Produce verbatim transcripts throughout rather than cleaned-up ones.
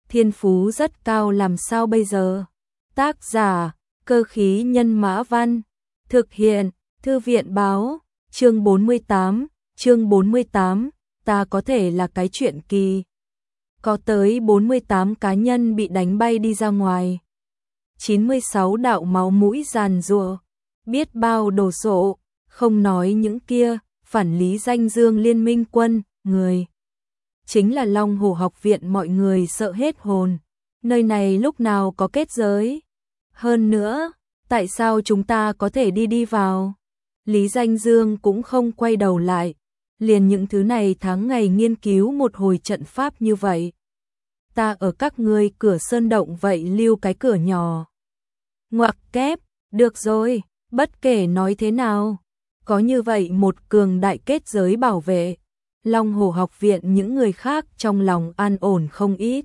thiên phú rất cao làm sao bây giờ? Tác giả, Cơ khí nhân mã văn, thực hiện, Thư viện báo, chương bốn mươi tám, chương bốn mươi tám, ta có thể là cái chuyện kỳ. Có tới bốn mươi tám cá nhân bị đánh bay đi ra ngoài. chín mươi sáu đạo máu mũi giàn giụa, biết bao đồ sộ, không nói những kia, phản Lý Danh Dương liên minh quân, người. Chính là Long Hổ học viện, mọi người sợ hết hồn. Nơi này lúc nào có kết giới? Hơn nữa, tại sao chúng ta có thể đi đi vào? Lý Danh Dương cũng không quay đầu lại. Liền những thứ này tháng ngày nghiên cứu một hồi trận pháp như vậy. Ta ở các ngươi cửa sơn động vậy lưu cái cửa nhỏ. Ngoặc kép, được rồi, bất kể nói thế nào. Có như vậy một cường đại kết giới bảo vệ. Long Hổ học viện những người khác trong lòng an ổn không ít.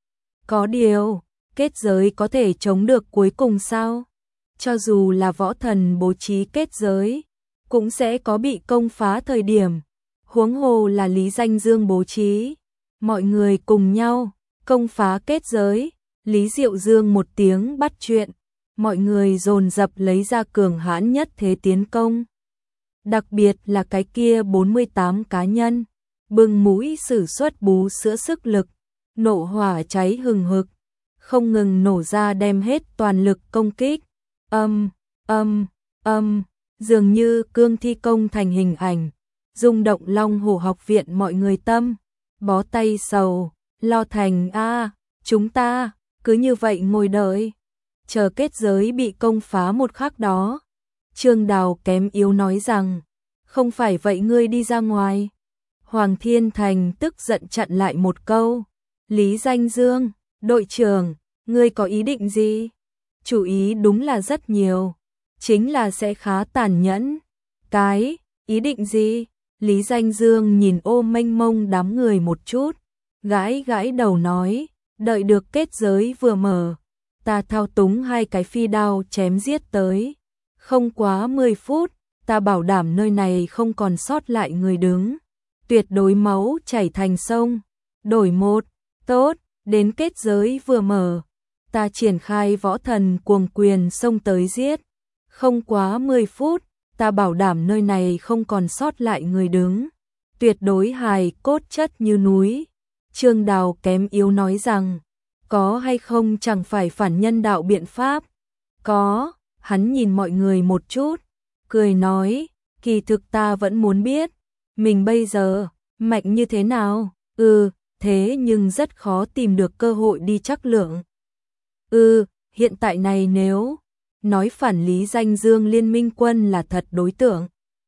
Có điều, kết giới có thể chống được cuối cùng sao? Cho dù là võ thần bố trí kết giới, cũng sẽ có bị công phá thời điểm. Huống hồ là Lý Danh Dương bố trí. Mọi người cùng nhau, công phá kết giới. Lý Diệu Dương một tiếng bắt chuyện. Mọi người dồn dập lấy ra cường hãn nhất thế tiến công. Đặc biệt là cái kia bốn mươi tám cá nhân. Bừng mũi sử xuất bú sữa sức lực. Nộ hỏa cháy hừng hực. Không ngừng nổ ra đem hết toàn lực công kích. Âm, âm, âm. Dường như cương thi công thành hình ảnh. Rung động Long Hổ học viện mọi người tâm. Bó tay sầu. Lo thành a chúng ta cứ như vậy ngồi đợi. Chờ kết giới bị công phá một khắc đó. Trương Đào kém yếu nói rằng. Không phải vậy ngươi đi ra ngoài. Hoàng Thiên Thành tức giận chặn lại một câu. Lý Danh Dương, đội trưởng, ngươi có ý định gì? Chủ ý đúng là rất nhiều. Chính là sẽ khá tàn nhẫn. Cái, ý định gì? Lý Danh Dương nhìn ô mênh mông đám người một chút. Gãi gãi đầu nói. Đợi được kết giới vừa mở. Ta thao túng hai cái phi đao chém giết tới. Không quá mười phút. Ta bảo đảm nơi này không còn sót lại người đứng. Tuyệt đối máu chảy thành sông. Đổi một. Tốt. Đến kết giới vừa mở. Ta triển khai võ thần cuồng quyền xông tới giết. Không quá mười phút. Ta bảo đảm nơi này không còn sót lại người đứng. Tuyệt đối hài cốt chất như núi. Trương Đào kém yếu nói rằng. Có hay không chẳng phải phản nhân đạo biện pháp. Có. Hắn nhìn mọi người một chút. Cười nói. Kỳ thực ta vẫn muốn biết. Mình bây giờ mạnh như thế nào? Ừ. Thế nhưng rất khó tìm được cơ hội đi chắc lượng. Ừ. Hiện tại này nếu nói phản Lý Danh Dương liên minh quân là thật đối tượng.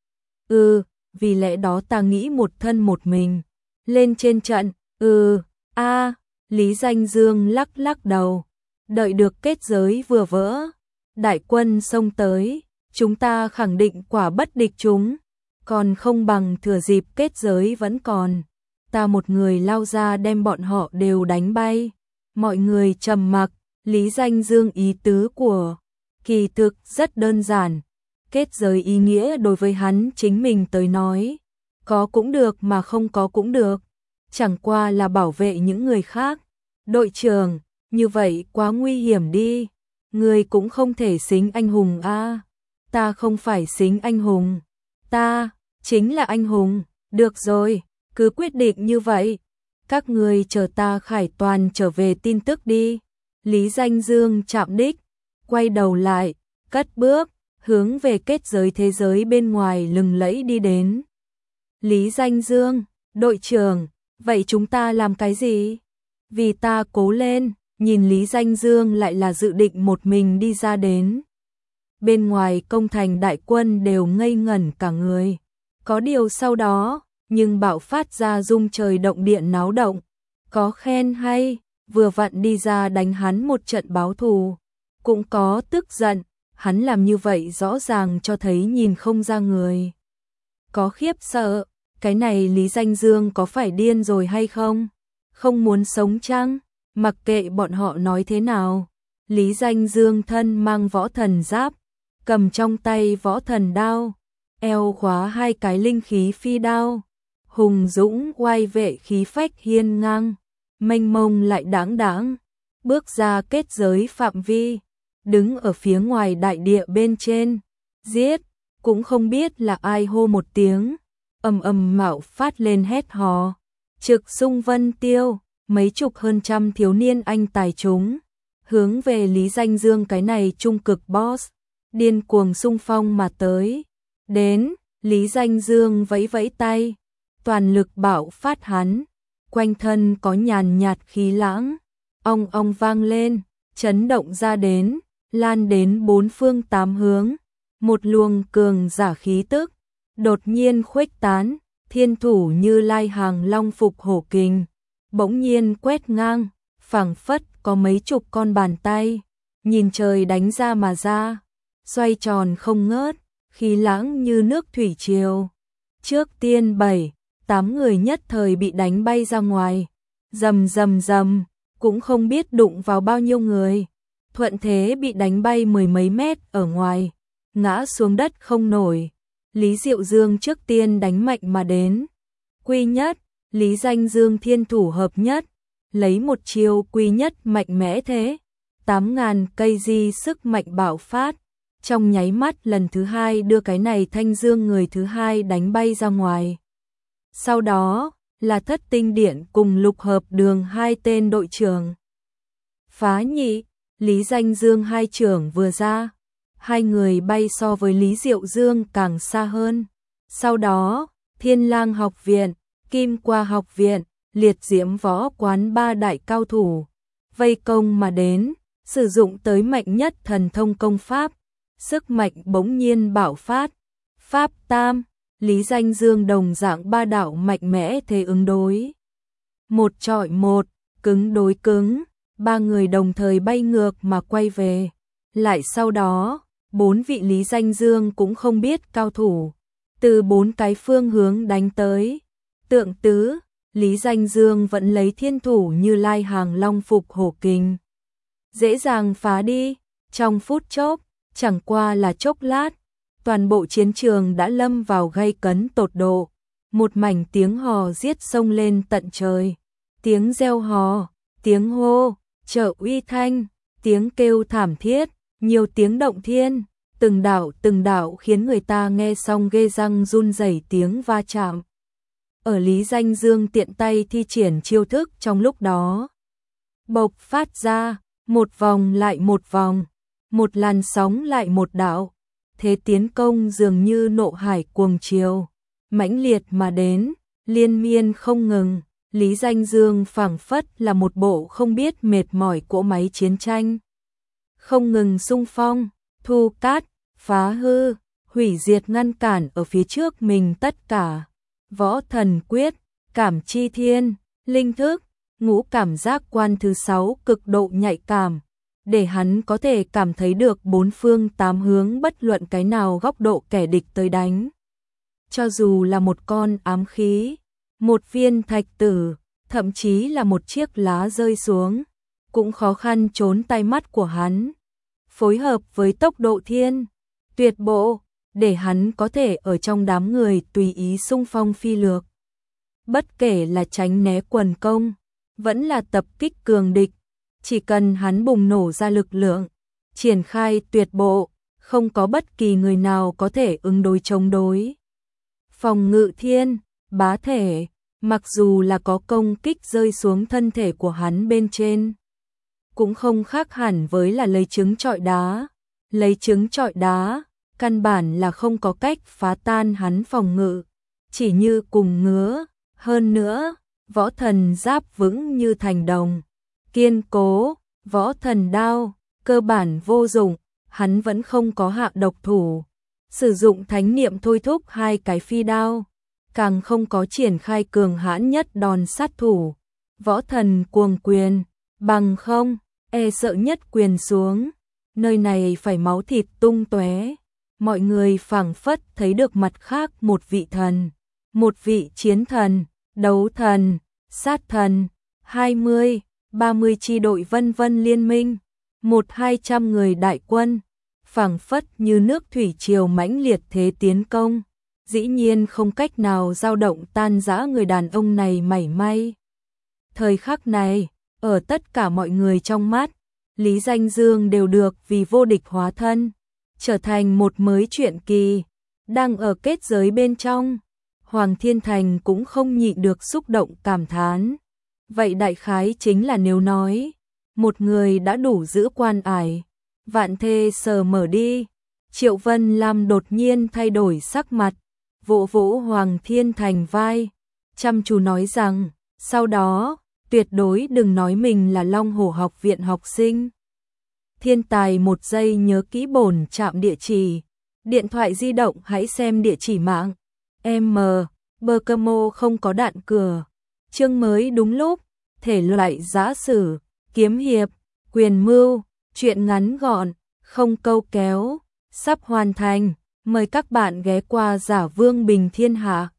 Ừ. Vì lẽ đó ta nghĩ một thân một mình. Lên trên trận. Ừ. A. Lý Danh Dương lắc lắc đầu. Đợi được kết giới vừa vỡ. Đại quân xông tới. Chúng ta khẳng định quả bất địch chúng. Còn không bằng thừa dịp kết giới vẫn còn. Ta một người lao ra đem bọn họ đều đánh bay. Mọi người trầm mặc. Lý Danh Dương ý tứ của kỳ thực rất đơn giản. Kết giới ý nghĩa đối với hắn chính mình tới nói. Có cũng được mà không có cũng được. Chẳng qua là bảo vệ những người khác. Đội trưởng, như vậy quá nguy hiểm đi. Người cũng không thể xính anh hùng a. À, ta không phải xính anh hùng. Ta, chính là anh hùng. Được rồi, cứ quyết định như vậy. Các người chờ ta khải toàn trở về tin tức đi. Lý Danh Dương chạm đích, quay đầu lại, cất bước, hướng về kết giới thế giới bên ngoài lừng lẫy đi đến. Lý Danh Dương, đội trưởng, vậy chúng ta làm cái gì? Vì ta cố lên, nhìn Lý Danh Dương lại là dự định một mình đi ra đến. Bên ngoài công thành đại quân đều ngây ngẩn cả người. Có điều sau đó, nhưng bạo phát ra rung trời động điện náo động. Có khen hay, vừa vặn đi ra đánh hắn một trận báo thù. Cũng có tức giận, hắn làm như vậy rõ ràng cho thấy nhìn không ra người. Có khiếp sợ, cái này Lý Danh Dương có phải điên rồi hay không? Không muốn sống chăng? Mặc kệ bọn họ nói thế nào. Lý Danh Dương thân mang võ thần giáp, cầm trong tay võ thần đao, eo khóa hai cái linh khí phi đao. Hùng dũng oai vệ khí phách hiên ngang. mênh mông lại đáng đáng, bước ra kết giới phạm vi, đứng ở phía ngoài đại địa bên trên, giết, cũng không biết là ai hô một tiếng, ầm ầm mạo phát lên hét hò, trực xung vân tiêu, mấy chục hơn trăm thiếu niên anh tài chúng, hướng về Lý Danh Dương cái này trung cực boss, điên cuồng xung phong mà tới. Đến, Lý Danh Dương vẫy vẫy tay, toàn lực bạo phát hắn, quanh thân có nhàn nhạt khí lãng, ong ong vang lên, chấn động ra đến, lan đến bốn phương tám hướng, một luồng cường giả khí tức, đột nhiên khuếch tán, thiên thủ Như Lai hàng long phục hổ kình, bỗng nhiên quét ngang, phảng phất có mấy chục con bàn tay, nhìn trời đánh ra mà ra, xoay tròn không ngớt, khí lãng như nước thủy triều. Trước tiên bảy, tám người nhất thời bị đánh bay ra ngoài, rầm rầm rầm, cũng không biết đụng vào bao nhiêu người, thuận thế bị đánh bay mười mấy mét ở ngoài, ngã xuống đất không nổi. Lý Diệu Dương trước tiên đánh mạnh mà đến, quy nhất, Lý Danh Dương thiên thủ hợp nhất, lấy một chiêu quy nhất mạnh mẽ thế, tám ngàn cây di sức mạnh bạo phát, trong nháy mắt lần thứ hai đưa cái này Thanh Dương người thứ hai đánh bay ra ngoài. Sau đó là Thất Tinh Điện cùng Lục Hợp Đường hai tên đội trưởng. Phá nhị, Lý Danh Dương hai trưởng vừa ra, hai người bay so với Lý Diệu Dương càng xa hơn. Sau đó, Thiên Lang học viện, Kim Qua học viện, Liệt Diễm võ quán ba đại cao thủ, vây công mà đến, sử dụng tới mạnh nhất thần thông công pháp, sức mạnh bỗng nhiên bạo phát. Pháp tam, Lý Danh Dương đồng dạng ba đạo mạnh mẽ thế ứng đối. Một chọi một, cứng đối cứng, ba người đồng thời bay ngược mà quay về. Lại sau đó, bốn vị Lý Danh Dương cũng không biết cao thủ, từ bốn cái phương hướng đánh tới. Tượng tứ, Lý Danh Dương vẫn lấy thiên thủ Như Lai hàng long phục hổ kình, dễ dàng phá đi, trong phút chốc, chẳng qua là chốc lát, toàn bộ chiến trường đã lâm vào gay cấn tột độ, một mảnh tiếng hò giết sông lên tận trời, tiếng reo hò, tiếng hô, trợ uy thanh, tiếng kêu thảm thiết, nhiều tiếng động thiên, từng đạo từng đạo khiến người ta nghe xong ghê răng run rẩy tiếng va chạm. Ở Lý Danh Dương tiện tay thi triển chiêu thức trong lúc đó, bộc phát ra, một vòng lại một vòng, một làn sóng lại một đạo, thế tiến công dường như nộ hải cuồng triều, mãnh liệt mà đến, liên miên không ngừng. Lý Danh Dương phảng phất là một bộ không biết mệt mỏi cỗ máy chiến tranh, không ngừng xung phong, thu cát, phá hư, hủy diệt ngăn cản ở phía trước mình tất cả. Võ thần quyết, cảm chi thiên, linh thức, ngũ cảm giác quan thứ sáu cực độ nhạy cảm, để hắn có thể cảm thấy được bốn phương tám hướng bất luận cái nào góc độ kẻ địch tới đánh. Cho dù là một con ám khí, một viên thạch tử, thậm chí là một chiếc lá rơi xuống, cũng khó khăn trốn tay mắt của hắn. Phối hợp với tốc độ thiên, tuyệt bộ, để hắn có thể ở trong đám người tùy ý xung phong phi lược. Bất kể là tránh né quần công, vẫn là tập kích cường địch, chỉ cần hắn bùng nổ ra lực lượng, triển khai tuyệt bộ, không có bất kỳ người nào có thể ứng đối chống đối. Phòng ngự thiên, bá thể, mặc dù là có công kích rơi xuống thân thể của hắn bên trên, cũng không khác hẳn với là lấy trứng trọi đá. Lấy trứng trọi đá, căn bản là không có cách phá tan hắn phòng ngự, chỉ như cùng ngứa. Hơn nữa, võ thần giáp vững như thành đồng, kiên cố, võ thần đao, cơ bản vô dụng, hắn vẫn không có hạ độc thủ. Sử dụng thánh niệm thôi thúc hai cái phi đao, càng không có triển khai cường hãn nhất đòn sát thủ. Võ thần cuồng quyền, bằng không, e sợ nhất quyền xuống, nơi này phải máu thịt tung tóe. Mọi người phảng phất thấy được mặt khác một vị thần, một vị chiến thần, đấu thần, sát thần, hai mươi, ba mươi chi đội vân vân liên minh, một hai trăm người đại quân, phảng phất như nước thủy triều mãnh liệt thế tiến công, dĩ nhiên không cách nào dao động tan rã người đàn ông này mảy may. Thời khắc này, ở tất cả mọi người trong mắt, Lý Danh Dương đều được vì vô địch hóa thân, trở thành một mới truyện kỳ, đang ở kết giới bên trong. Hoàng Thiên Thành cũng không nhịn được xúc động cảm thán. Vậy đại khái chính là nếu nói, một người đã đủ giữ quan ải, vạn thê sờ mở đi. Triệu Vân Lam đột nhiên thay đổi sắc mặt, vỗ vỗ Hoàng Thiên Thành vai, chăm chú nói rằng, sau đó, tuyệt đối đừng nói mình là Long Hổ học viện học sinh. Thiên tài một giây nhớ kỹ bổn trạm địa chỉ, điện thoại di động hãy xem địa chỉ mạng. M, bơ cơ mô không có đạn cửa. Chương mới đúng lúc, thể loại giã sử, kiếm hiệp, quyền mưu, truyện ngắn gọn, không câu kéo, sắp hoàn thành. Mời các bạn ghé qua Giả Vương Bình Thiên Hạ.